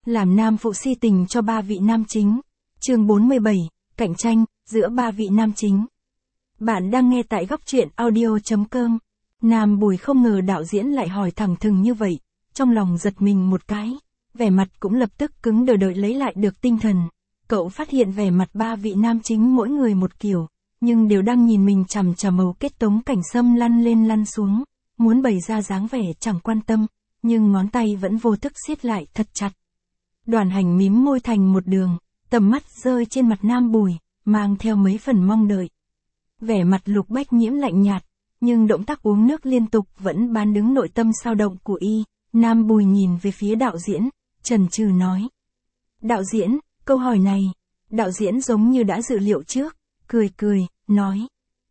Làm nam phụ si tình cho ba vị nam chính. Chương 47, cạnh tranh giữa ba vị nam chính. Bạn đang nghe tại góc truyện audio.com. Nam Bùi không ngờ đạo diễn lại hỏi thẳng thừng như vậy, trong lòng giật mình một cái, vẻ mặt cũng lập tức cứng đờ đợi lấy lại được tinh thần. Cậu phát hiện vẻ mặt ba vị nam chính mỗi người một kiểu, nhưng đều đang nhìn mình chằm chằm màu kết Tống Cảnh Sâm lăn lên lăn xuống, muốn bày ra dáng vẻ chẳng quan tâm, nhưng ngón tay vẫn vô thức siết lại thật chặt. Đoàn Hành mím môi thành một đường, tầm mắt rơi trên mặt Nam Bùi, mang theo mấy phần mong đợi. Vẻ mặt Lục Bách Nhiễm lạnh nhạt, nhưng động tác uống nước liên tục vẫn bán đứng nội tâm sao động của y. Nam Bùi nhìn về phía đạo diễn, chần chừ nói. Đạo diễn, câu hỏi này, đạo diễn giống như đã dự liệu trước, cười, nói.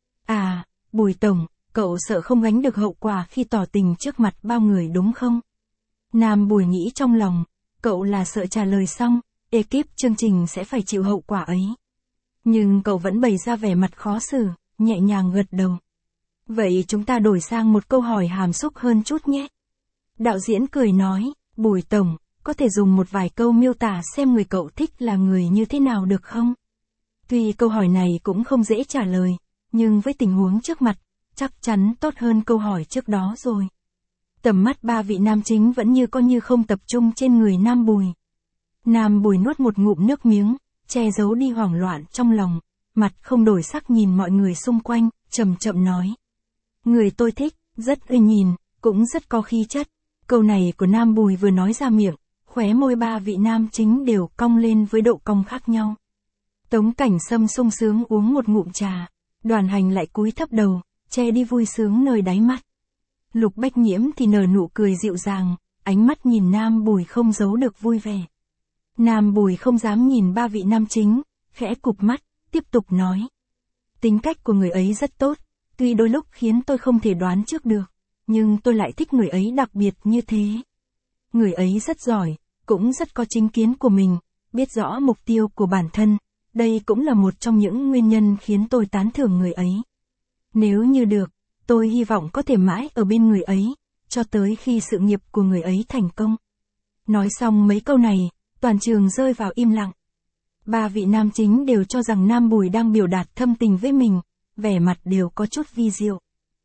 À, Bùi Tổng, cậu sợ không gánh được hậu quả khi tỏ tình trước mặt bao người đúng không? Nam Bùi nghĩ trong lòng, cậu là sợ trả lời xong, ekip chương trình sẽ phải chịu hậu quả ấy. Nhưng cậu vẫn bày ra vẻ mặt khó xử, nhẹ nhàng gật đầu. Vậy chúng ta đổi sang một câu hỏi hàm xúc hơn chút nhé. Đạo diễn cười nói, Bùi Tổng, có thể dùng một vài câu miêu tả xem người cậu thích là người như thế nào được không? Tuy câu hỏi này cũng không dễ trả lời, nhưng với tình huống trước mặt, chắc chắn tốt hơn câu hỏi trước đó rồi. Tầm mắt ba vị nam chính vẫn như không tập trung trên người Nam Bùi. Nam Bùi nuốt một ngụm nước miếng, che giấu đi hoảng loạn trong lòng, mặt không đổi sắc nhìn mọi người xung quanh, chậm chậm nói. Người tôi thích, rất ưa nhìn, cũng rất có khí chất. Câu này của Nam Bùi vừa nói ra miệng, khóe môi ba vị nam chính đều cong lên với độ cong khác nhau. Tống Cảnh Sâm sung sướng uống một ngụm trà, Đoàn Hành lại cúi thấp đầu, che đi vui sướng nơi đáy mắt. Lục Bách Nhiễm thì nở nụ cười dịu dàng, ánh mắt nhìn Nam Bùi không giấu được vui vẻ. Nam Bùi không dám nhìn ba vị nam chính, khẽ cụp mắt, tiếp tục nói. Tính cách của người ấy rất tốt, tuy đôi lúc khiến tôi không thể đoán trước được, nhưng tôi lại thích người ấy đặc biệt như thế. Người ấy rất giỏi, cũng rất có chính kiến của mình, biết rõ mục tiêu của bản thân, đây cũng là một trong những nguyên nhân khiến tôi tán thưởng người ấy. Nếu như được, tôi hy vọng có thể mãi ở bên người ấy, cho tới khi sự nghiệp của người ấy thành công. Nói xong mấy câu này, toàn trường rơi vào im lặng. Ba vị nam chính đều cho rằng Nam Bùi đang biểu đạt thâm tình với mình, vẻ mặt đều có chút vi diệu.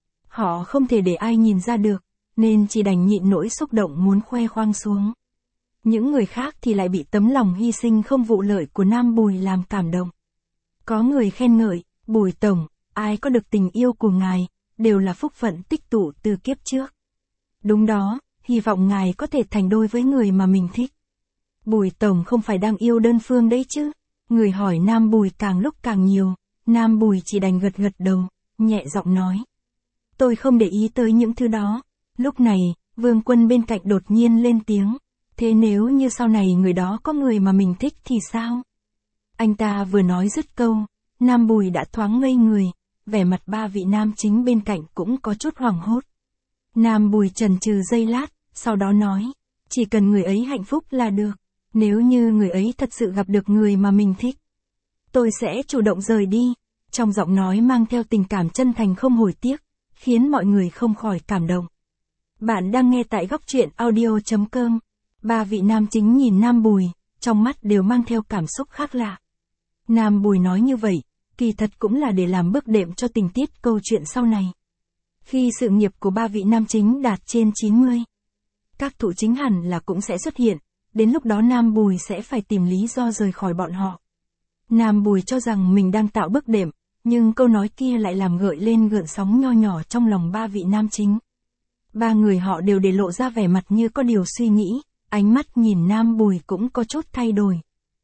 Họ không thể để ai nhìn ra được, nên chỉ đành nhịn nỗi xúc động muốn khoe khoang xuống. Những người khác thì lại bị tấm lòng hy sinh không vụ lợi của Nam Bùi làm cảm động. Có người khen ngợi, Bùi Tổng, ai có được tình yêu của ngài, đều là phúc phận tích tụ từ kiếp trước. Đúng đó, hy vọng ngài có thể thành đôi với người mà mình thích. Bùi Tổng không phải đang yêu đơn phương đấy chứ? Người hỏi Nam Bùi càng lúc càng nhiều, Nam Bùi chỉ đành gật đầu, nhẹ giọng nói. Tôi không để ý tới những thứ đó. Lúc này, Vương Quân bên cạnh đột nhiên lên tiếng. Thế nếu như sau này người đó có người mà mình thích thì sao? Anh ta vừa nói dứt câu, Nam Bùi đã thoáng ngây người, vẻ mặt ba vị nam chính bên cạnh cũng có chút hoảng hốt. Nam Bùi chần chừ giây lát, sau đó nói, chỉ cần người ấy hạnh phúc là được, nếu như người ấy thật sự gặp được người mà mình thích, tôi sẽ chủ động rời đi, trong giọng nói mang theo tình cảm chân thành không hối tiếc, khiến mọi người không khỏi cảm động. Bạn đang nghe tại góc truyện audio.com. Ba vị nam chính nhìn Nam Bùi, trong mắt đều mang theo cảm xúc khác lạ. Nam Bùi nói như vậy, kỳ thật cũng là để làm bước đệm cho tình tiết câu chuyện sau này. Khi sự nghiệp của ba vị nam chính đạt trên 90, các thủ chính hẳn là cũng sẽ xuất hiện, đến lúc đó Nam Bùi sẽ phải tìm lý do rời khỏi bọn họ. Nam Bùi cho rằng mình đang tạo bước đệm, nhưng câu nói kia lại làm gợi lên gợn sóng nho nhỏ trong lòng ba vị nam chính. Ba người họ đều để lộ ra vẻ mặt như có điều suy nghĩ, ánh mắt nhìn Nam Bùi cũng có chút thay đổi.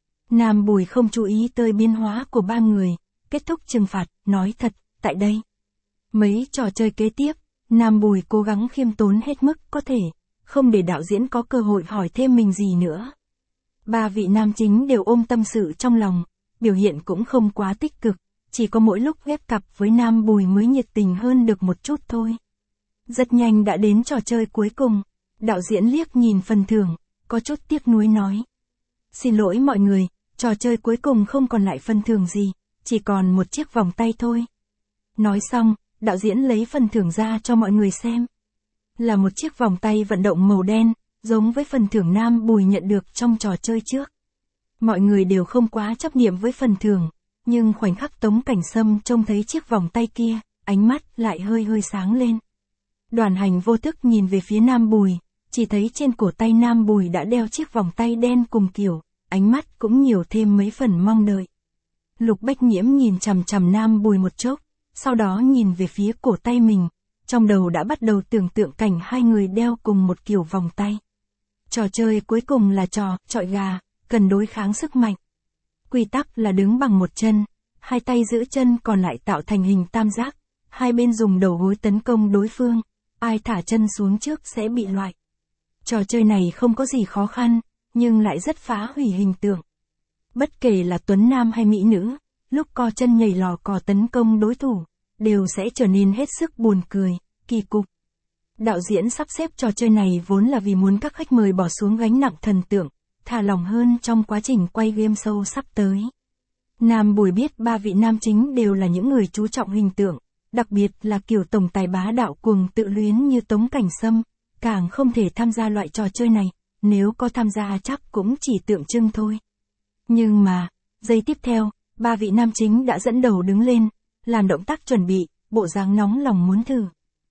Nam Bùi không chú ý tới biến hóa của ba người, kết thúc trừng phạt, nói thật, tại đây. Mấy trò chơi kế tiếp, Nam Bùi cố gắng khiêm tốn hết mức có thể, không để đạo diễn có cơ hội hỏi thêm mình gì nữa. Ba vị nam chính đều ôm tâm sự trong lòng, biểu hiện cũng không quá tích cực, chỉ có mỗi lúc ghép cặp với Nam Bùi mới nhiệt tình hơn được một chút thôi. Rất nhanh đã đến trò chơi cuối cùng, đạo diễn liếc nhìn phần thưởng, có chút tiếc nuối nói. Xin lỗi mọi người, trò chơi cuối cùng không còn lại phần thưởng gì, chỉ còn một chiếc vòng tay thôi. Nói xong, đạo diễn lấy phần thưởng ra cho mọi người xem. Là một chiếc vòng tay vận động màu đen, giống với phần thưởng Nam Bùi nhận được trong trò chơi trước. Mọi người đều không quá chấp niệm với phần thưởng, nhưng khoảnh khắc Tống Cảnh Sâm trông thấy chiếc vòng tay kia, ánh mắt lại hơi hơi sáng lên. Đoàn Hành vô thức nhìn về phía Nam Bùi, chỉ thấy trên cổ tay Nam Bùi đã đeo chiếc vòng tay đen cùng kiểu, ánh mắt cũng nhiều thêm mấy phần mong đợi. Lục Bách Nhiễm nhìn chằm chằm Nam Bùi một chốc, sau đó nhìn về phía cổ tay mình, trong đầu đã bắt đầu tưởng tượng cảnh hai người đeo cùng một kiểu vòng tay. Trò chơi cuối cùng là trò chọi gà, cần đối kháng sức mạnh. Quy tắc là đứng bằng một chân, hai tay giữ chân còn lại tạo thành hình tam giác, hai bên dùng đầu gối tấn công đối phương, ai thả chân xuống trước sẽ bị loại. Trò chơi này không có gì khó khăn, nhưng lại rất phá hủy hình tượng. Bất kể là tuấn nam hay mỹ nữ, lúc co chân nhảy lò cò tấn công đối thủ, đều sẽ trở nên hết sức buồn cười, kỳ cục. Đạo diễn sắp xếp trò chơi này vốn là vì muốn các khách mời bỏ xuống gánh nặng thần tượng, thả lỏng hơn trong quá trình quay game show sắp tới. Nam Bùi biết ba vị nam chính đều là những người chú trọng hình tượng, đặc biệt là kiểu tổng tài bá đạo cuồng tự luyến như Tống Cảnh Sâm, càng không thể tham gia loại trò chơi này, nếu có tham gia chắc cũng chỉ tượng trưng thôi. Nhưng mà, giây tiếp theo, ba vị nam chính đã dẫn đầu đứng lên, làm động tác chuẩn bị, bộ dáng nóng lòng muốn thử.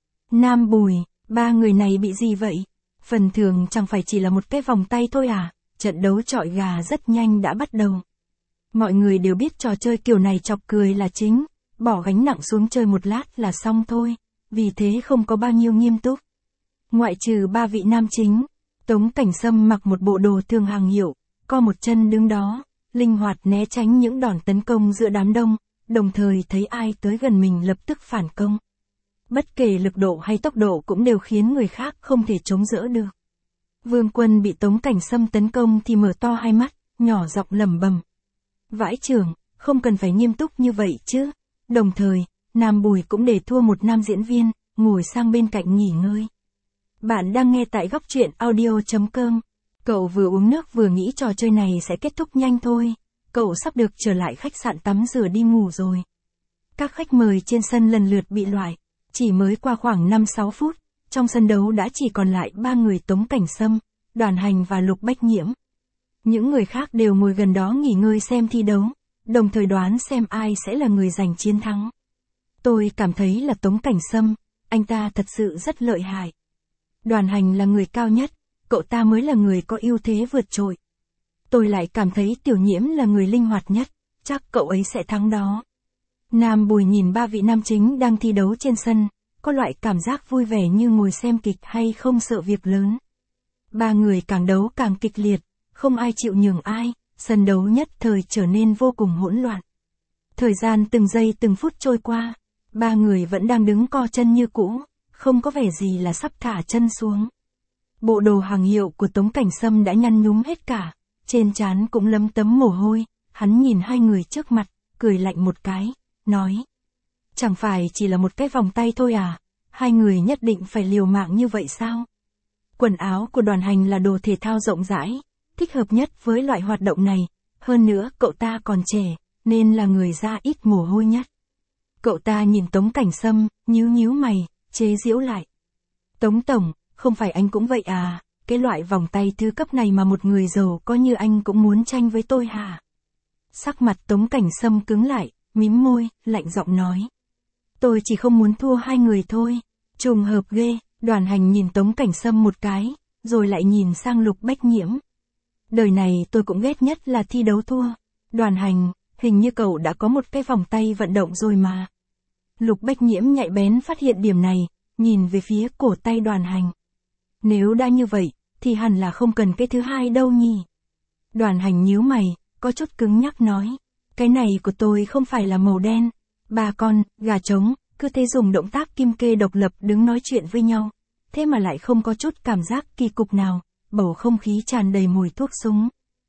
Nam Bùi, ba người này bị gì vậy? Phần thưởng chẳng phải chỉ là một cái vòng tay thôi à? Trận đấu chọi gà rất nhanh đã bắt đầu. Mọi người đều biết trò chơi kiểu này chọc cười là chính, bỏ gánh nặng xuống chơi một lát là xong thôi, vì thế không có bao nhiêu nghiêm túc. Ngoại trừ ba vị nam chính, Tống Cảnh Sâm mặc một bộ đồ thường hàng hiệu, co một chân đứng đó, linh hoạt né tránh những đòn tấn công giữa đám đông, đồng thời thấy ai tới gần mình lập tức phản công. Bất kể lực độ hay tốc độ cũng đều khiến người khác không thể chống đỡ được. Vương Quân bị Tống Cảnh Sâm tấn công thì mở to hai mắt, nhỏ giọng lẩm bẩm. Vãi chưởng, không cần phải nghiêm túc như vậy chứ. Đồng thời, Nam Bùi cũng để thua một nam diễn viên, ngồi sang bên cạnh nghỉ ngơi. Bạn đang nghe tại góc truyện audio.com. Cậu vừa uống nước vừa nghĩ trò chơi này sẽ kết thúc nhanh thôi. Cậu sắp được trở lại khách sạn tắm rửa đi ngủ rồi. Các khách mời trên sân lần lượt bị loại. Chỉ mới qua khoảng 5-6 phút, trong sân đấu đã chỉ còn lại 3 người Tống Cảnh Sâm, Đoàn Hành và Lục Bách Nhiễm. Những người khác đều ngồi gần đó nghỉ ngơi xem thi đấu, đồng thời đoán xem ai sẽ là người giành chiến thắng. Tôi cảm thấy là Tống Cảnh Sâm, anh ta thật sự rất lợi hại. Đoàn Hành là người cao nhất, cậu ta mới là người có ưu thế vượt trội. Tôi lại cảm thấy Tiểu Nhiễm là người linh hoạt nhất, chắc cậu ấy sẽ thắng đó. Nam Bùi nhìn ba vị nam chính đang thi đấu trên sân, có loại cảm giác vui vẻ như ngồi xem kịch hay không sợ việc lớn. Ba người càng đấu càng kịch liệt, không ai chịu nhường ai, sân đấu nhất thời trở nên vô cùng hỗn loạn. Thời gian từng giây từng phút trôi qua, ba người vẫn đang đứng co chân như cũ, không có vẻ gì là sắp thả chân xuống. Bộ đồ hàng hiệu của Tống Cảnh Sâm đã nhăn nhúm hết cả, trên trán cũng lấm tấm mồ hôi, hắn nhìn hai người trước mặt, cười lạnh một cái, nói. Chẳng phải chỉ là một cái vòng tay thôi à, hai người nhất định phải liều mạng như vậy sao? Quần áo của Đoàn Hành là đồ thể thao rộng rãi, thích hợp nhất với loại hoạt động này, hơn nữa cậu ta còn trẻ, nên là người da ít mồ hôi nhất. Cậu ta nhìn Tống Cảnh Sâm, nhíu mày, chế giễu lại. Tống Tổng, không phải anh cũng vậy à, cái loại vòng tay thứ cấp này mà một người giàu có như anh cũng muốn tranh với tôi hả? Sắc mặt Tống Cảnh Sâm cứng lại, mím môi, lạnh giọng nói. Tôi chỉ không muốn thua hai người thôi. Trùng hợp ghê. Đoàn Hành nhìn Tống Cảnh Sâm một cái, rồi lại nhìn sang Lục Bách Nhiễm. Đời này tôi cũng ghét nhất là thi đấu thua. Đoàn Hành, hình như cậu đã có một cái vòng tay vận động rồi mà. Lục Bách Nhiễm nhạy bén phát hiện điểm này, nhìn về phía cổ tay Đoàn Hành. Nếu đã như vậy, thì hẳn là không cần cái thứ hai đâu nhỉ. Đoàn Hành nhíu mày, có chút cứng nhắc nói. Cái này của tôi không phải là màu đen. Ba con, gà trống, cứ thế dùng động tác kim kê độc lập đứng nói chuyện với nhau. Thế mà lại không có chút cảm giác kỳ cục nào, bầu không khí tràn đầy mùi thuốc súng.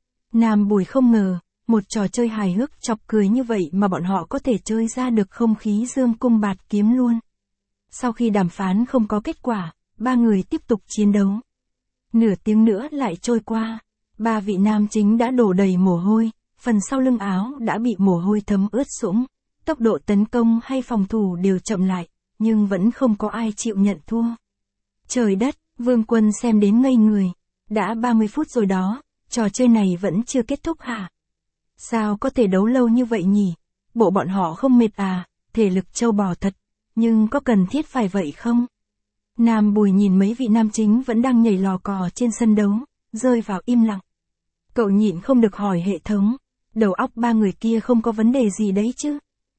Nam Bùi không ngờ, một trò chơi hài hước chọc cười như vậy mà bọn họ có thể chơi ra được không khí dương cung bạt kiếm luôn. Sau khi đàm phán không có kết quả, ba người tiếp tục chiến đấu. Nửa tiếng nữa lại trôi qua, ba vị nam chính đã đổ đầy mồ hôi, phần sau lưng áo đã bị mồ hôi thấm ướt sũng. Tốc độ tấn công hay phòng thủ đều chậm lại, nhưng vẫn không có ai chịu nhận thua. Trời đất, Vương Quân xem đến ngây người. đã 30 phút rồi đó, trò chơi này vẫn chưa kết thúc hả? Sao có thể đấu lâu như vậy nhỉ? Bộ bọn họ không mệt à, thể lực trâu bò thật, nhưng có cần thiết phải vậy không? Nam Bùi nhìn mấy vị nam chính vẫn đang nhảy lò cò trên sân đấu, rơi vào im lặng. Cậu nhịn không được hỏi hệ thống, đầu óc ba người kia không có vấn đề gì đấy chứ?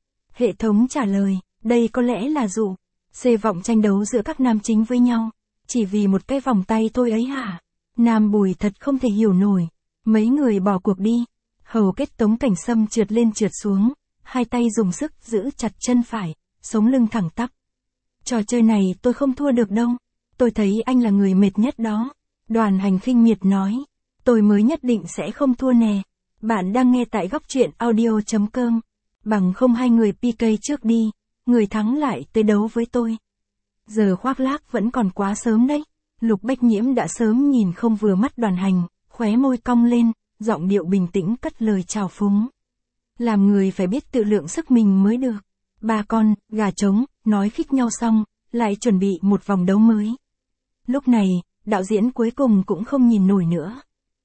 Hệ thống trả lời, đây có lẽ là dụ, xê vọng tranh đấu giữa các nam chính với nhau, chỉ vì một cái vòng tay thôi ấy hả? Nam Bùi thật không thể hiểu nổi, mấy người bỏ cuộc đi, hầu kết Tống Cảnh Sâm trượt lên trượt xuống, hai tay dùng sức giữ chặt chân phải, sống lưng thẳng tắp. Trò chơi này tôi không thua được đâu, tôi thấy anh là người mệt nhất đó. Đoàn Hành khinh miệt nói, tôi mới nhất định sẽ không thua nè. Bạn đang nghe tại góc truyện audio.com. Bằng không hai người PK trước đi, người thắng lại tới đấu với tôi. Giờ khoác lác vẫn còn quá sớm đấy. Lục Bách Nhiễm đã sớm nhìn không vừa mắt Đoàn Hành, khóe môi cong lên, giọng điệu bình tĩnh cất lời chào phúng. Làm người phải biết tự lượng sức mình mới được. Ba con, gà trống, nói khích nhau xong, lại chuẩn bị một vòng đấu mới. Lúc này, đạo diễn cuối cùng cũng không nhìn nổi nữa.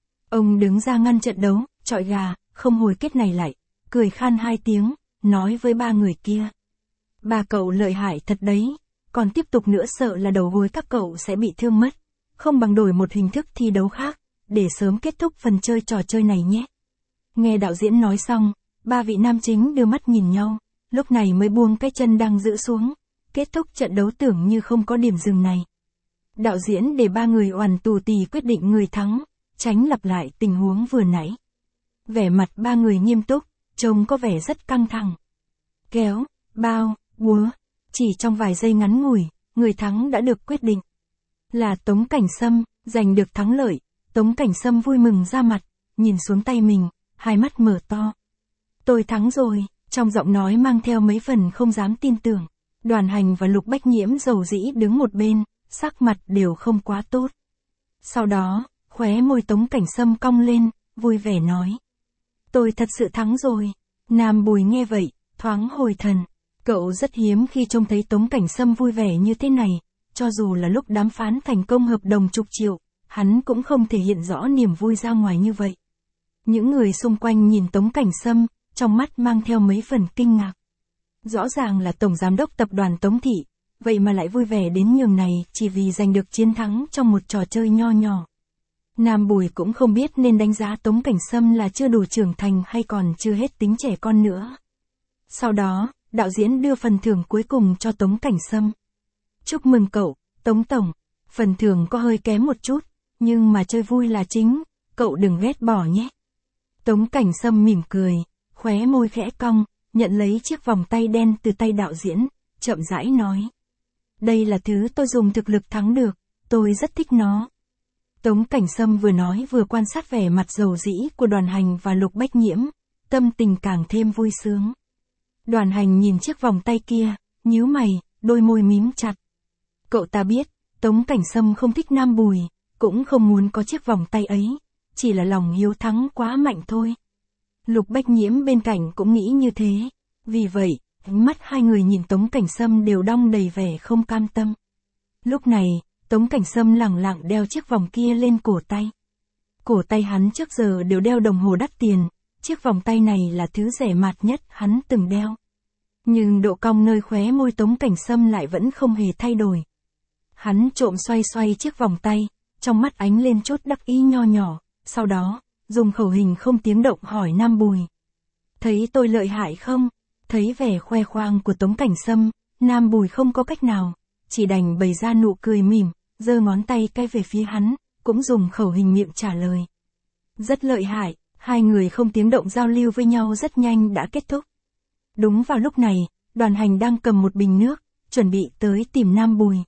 Ông đứng ra ngăn trận đấu, chọi gà, không hồi kết này lại, cười khan hai tiếng, nói với ba người kia. Ba cậu lợi hại thật đấy, còn tiếp tục nữa sợ là đầu gối các cậu sẽ bị thương mất. Không bằng đổi một hình thức thi đấu khác, để sớm kết thúc phần chơi trò chơi này nhé. Nghe đạo diễn nói xong, ba vị nam chính đưa mắt nhìn nhau, lúc này mới buông cái chân đang giữ xuống, kết thúc trận đấu tưởng như không có điểm dừng này. Đạo diễn để ba người oằn tù tì quyết định người thắng, tránh lặp lại tình huống vừa nãy. Vẻ mặt ba người nghiêm túc, trông có vẻ rất căng thẳng. Kéo, bao, búa, chỉ trong vài giây ngắn ngủi, người thắng đã được quyết định. Là Tống Cảnh Sâm, giành được thắng lợi. Tống Cảnh Sâm vui mừng ra mặt, nhìn xuống tay mình, hai mắt mở to. Tôi thắng rồi, trong giọng nói mang theo mấy phần không dám tin tưởng. Đoàn Hành và Lục Bách Nhiễm dầu dĩ đứng một bên, sắc mặt đều không quá tốt. Sau đó, khóe môi Tống Cảnh Sâm cong lên, vui vẻ nói. Tôi thật sự thắng rồi. Nam Bùi nghe vậy, thoáng hồi thần. Cậu rất hiếm khi trông thấy Tống Cảnh Sâm vui vẻ như thế này, cho dù là lúc đàm phán thành công hợp đồng chục triệu, hắn cũng không thể hiện rõ niềm vui ra ngoài như vậy. Những người xung quanh nhìn Tống Cảnh Sâm, trong mắt mang theo mấy phần kinh ngạc. Rõ ràng là Tổng Giám đốc Tập đoàn Tống Thị, vậy mà lại vui vẻ đến nhường này chỉ vì giành được chiến thắng trong một trò chơi nho nhỏ. Nam Bùi cũng không biết nên đánh giá Tống Cảnh Sâm là chưa đủ trưởng thành hay còn chưa hết tính trẻ con nữa. Sau đó, đạo diễn đưa phần thưởng cuối cùng cho Tống Cảnh Sâm. Chúc mừng cậu, Tống Tổng, phần thưởng có hơi kém một chút, nhưng mà chơi vui là chính, cậu đừng ghét bỏ nhé. Tống Cảnh Sâm mỉm cười, khóe môi khẽ cong, nhận lấy chiếc vòng tay đen từ tay đạo diễn, chậm rãi nói. Đây là thứ tôi dùng thực lực thắng được, tôi rất thích nó. Tống Cảnh Sâm vừa nói vừa quan sát vẻ mặt dầu dĩ của Đoàn Hành và Lục Bách Nhiễm, tâm tình càng thêm vui sướng. Đoàn Hành nhìn chiếc vòng tay kia, nhíu mày, đôi môi mím chặt. Cậu ta biết, Tống Cảnh Sâm không thích Nam Bùi, cũng không muốn có chiếc vòng tay ấy, chỉ là lòng hiếu thắng quá mạnh thôi. Lục Bách Nhiễm bên cạnh cũng nghĩ như thế, vì vậy, ánh mắt hai người nhìn Tống Cảnh Sâm đều đong đầy vẻ không cam tâm. Lúc này, Tống Cảnh Sâm lẳng lặng đeo chiếc vòng kia lên cổ tay. Cổ tay hắn trước giờ đều đeo đồng hồ đắt tiền, chiếc vòng tay này là thứ rẻ mạt nhất hắn từng đeo. Nhưng độ cong nơi khóe môi Tống Cảnh Sâm lại vẫn không hề thay đổi. Hắn trộm xoay xoay chiếc vòng tay, trong mắt ánh lên chút đắc ý nho nhỏ, sau đó, dùng khẩu hình không tiếng động hỏi Nam Bùi. Thấy tôi lợi hại không? Thấy vẻ khoe khoang của Tống Cảnh Sâm, Nam Bùi không có cách nào, chỉ đành bày ra nụ cười mỉm, giơ ngón tay cái về phía hắn, cũng dùng khẩu hình miệng trả lời. Rất lợi hại, hai người không tiếng động giao lưu với nhau rất nhanh đã kết thúc. Đúng vào lúc này, Đoàn Hành đang cầm một bình nước, chuẩn bị tới tìm Nam Bùi.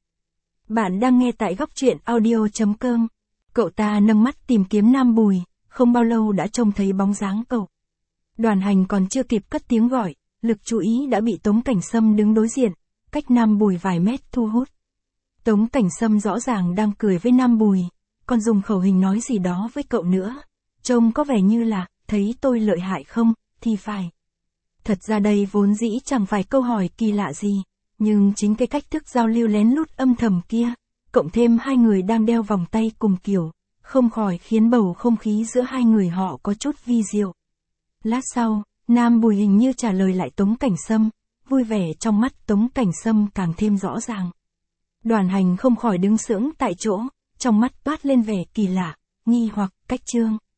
Bạn đang nghe tại góc truyện audio.com. Cậu ta nâng mắt tìm kiếm Nam Bùi, không bao lâu đã trông thấy bóng dáng cậu. Đoàn Hành còn chưa kịp cất tiếng gọi, lực chú ý đã bị Tống Cảnh Sâm đứng đối diện, cách Nam Bùi vài mét thu hút. Tống Cảnh Sâm rõ ràng đang cười với Nam Bùi, còn dùng khẩu hình nói gì đó với cậu nữa. Trông có vẻ như là, thấy tôi lợi hại không, thì phải. Thật ra đây vốn dĩ chẳng phải câu hỏi kỳ lạ gì, nhưng chính cái cách thức giao lưu lén lút âm thầm kia, cộng thêm hai người đang đeo vòng tay cùng kiểu, không khỏi khiến bầu không khí giữa hai người họ có chút vi diệu. Lát sau, Nam Bùi hình như trả lời lại Tống Cảnh Sâm, vui vẻ trong mắt Tống Cảnh Sâm càng thêm rõ ràng. Đoàn Hành không khỏi đứng sững tại chỗ, trong mắt toát lên vẻ kỳ lạ, nghi hoặc, Cách Trương.